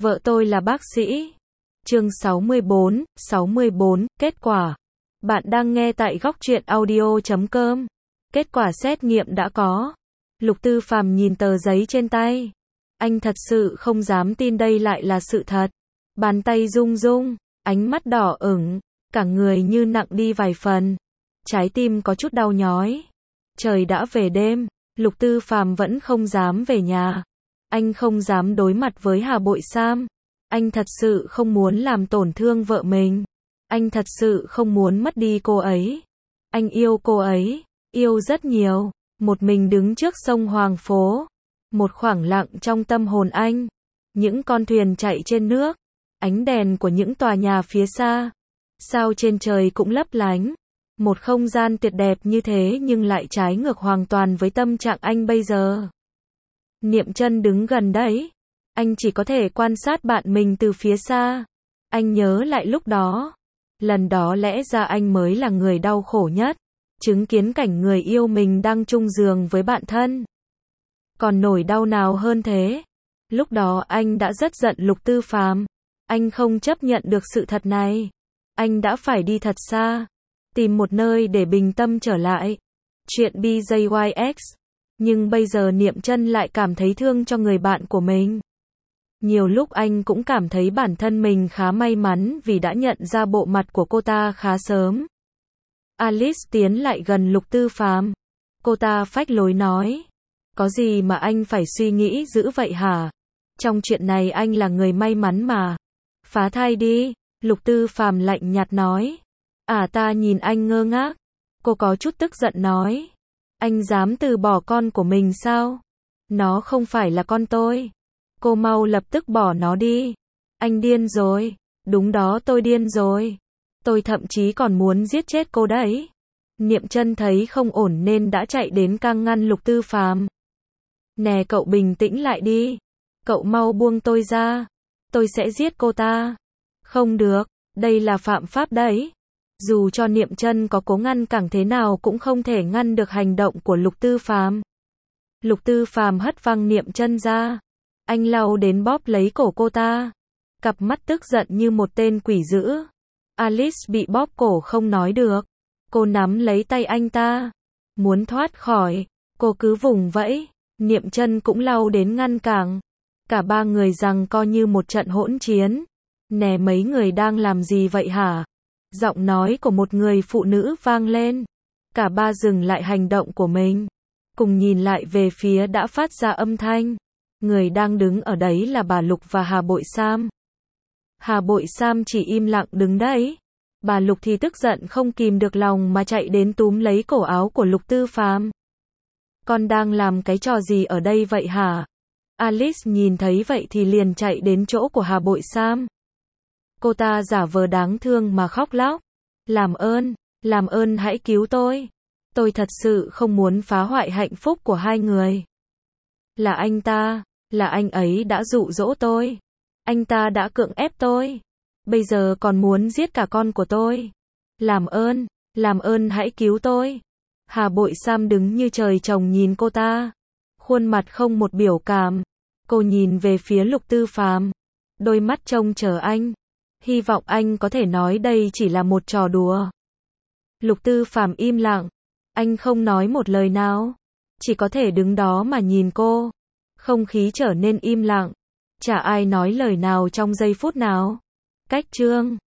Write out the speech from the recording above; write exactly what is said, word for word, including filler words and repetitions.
Vợ tôi là bác sĩ. Chương sáu mươi bốn, sáu mươi bốn, kết quả. Bạn đang nghe tại góc truyện audio chấm com. Kết quả xét nghiệm đã có. Lục Tư Phàm nhìn tờ giấy trên tay. Anh thật sự không dám tin đây lại là sự thật. Bàn tay rung rung, ánh mắt đỏ ửng, cả người như nặng đi vài phần. Trái tim có chút đau nhói. Trời đã về đêm, Lục Tư Phàm vẫn không dám về nhà. Anh không dám đối mặt với Hà Bội Sam. Anh thật sự không muốn làm tổn thương vợ mình. Anh thật sự không muốn mất đi cô ấy. Anh yêu cô ấy, yêu rất nhiều. Một mình đứng trước sông Hoàng Phố. Một khoảng lặng trong tâm hồn anh. Những con thuyền chạy trên nước. Ánh đèn của những tòa nhà phía xa. Sao trên trời cũng lấp lánh. Một không gian tuyệt đẹp như thế nhưng lại trái ngược hoàn toàn với tâm trạng anh bây giờ. Niệm Chân đứng gần đấy. Anh chỉ có thể quan sát bạn mình từ phía xa. Anh nhớ lại lúc đó. Lần đó lẽ ra anh mới là người đau khổ nhất. Chứng kiến cảnh người yêu mình đang chung giường với bạn thân. Còn nỗi đau nào hơn thế? Lúc đó anh đã rất giận Lục Tư Phàm. Anh không chấp nhận được sự thật này. Anh đã phải đi thật xa. Tìm một nơi để bình tâm trở lại. Chuyện B J Y X. Nhưng bây giờ Niệm Chân lại cảm thấy thương cho người bạn của mình. Nhiều lúc anh cũng cảm thấy bản thân mình khá may mắn vì đã nhận ra bộ mặt của cô ta khá sớm. Alice tiến lại gần Lục Tư Phàm. Cô ta phách lối nói. Có gì mà anh phải suy nghĩ dữ vậy hả? Trong chuyện này anh là người may mắn mà. Phá thai đi, Lục Tư Phàm lạnh nhạt nói. À ta nhìn anh ngơ ngác. Cô có chút tức giận nói. Anh dám từ bỏ con của mình sao? Nó không phải là con tôi. Cô mau lập tức bỏ nó đi. Anh điên rồi. Đúng đó, tôi điên rồi. Tôi thậm chí còn muốn giết chết cô đấy. Niệm Chân thấy không ổn nên đã chạy đến can ngăn Lục Tư Phàm. Nè cậu bình tĩnh lại đi. Cậu mau buông tôi ra. Tôi sẽ giết cô ta. Không được, đây là phạm pháp đấy. Dù cho Niệm Chân có cố ngăn cản thế nào cũng không thể ngăn được hành động của Lục Tư Phàm. Lục Tư Phàm hất văng Niệm Chân ra. Anh lao đến bóp lấy cổ cô ta. Cặp mắt tức giận như một tên quỷ dữ. Alice bị bóp cổ không nói được. Cô nắm lấy tay anh ta. Muốn thoát khỏi. Cô cứ vùng vẫy. Niệm Chân cũng lao đến ngăn cản. Cả ba người giằng co như một trận hỗn chiến. Nè mấy người đang làm gì vậy hả? Giọng nói của một người phụ nữ vang lên. Cả ba dừng lại hành động của mình. Cùng nhìn lại về phía đã phát ra âm thanh. Người đang đứng ở đấy là bà Lục và Hà Bội Sam. Hà Bội Sam chỉ im lặng đứng đấy. Bà Lục thì tức giận không kìm được lòng mà chạy đến túm lấy cổ áo của Lục Tư Phàm. Con đang làm cái trò gì ở đây vậy hả? Alice nhìn thấy vậy thì liền chạy đến chỗ của Hà Bội Sam. Cô ta giả vờ đáng thương mà khóc lóc. Làm ơn, làm ơn hãy cứu tôi. Tôi thật sự không muốn phá hoại hạnh phúc của hai người. Là anh ta, là anh ấy đã dụ dỗ tôi. Anh ta đã cưỡng ép tôi. Bây giờ còn muốn giết cả con của tôi. Làm ơn, làm ơn hãy cứu tôi. Hà Bội Sam đứng như trời trồng nhìn cô ta. Khuôn mặt không một biểu cảm. Cô nhìn về phía Lục Tư Phàm. Đôi mắt trông chờ anh. Hy vọng anh có thể nói đây chỉ là một trò đùa. Lục Tư Phàm im lặng. Anh không nói một lời nào. Chỉ có thể đứng đó mà nhìn cô. Không khí trở nên im lặng. Chả ai nói lời nào trong giây phút nào. Cách chương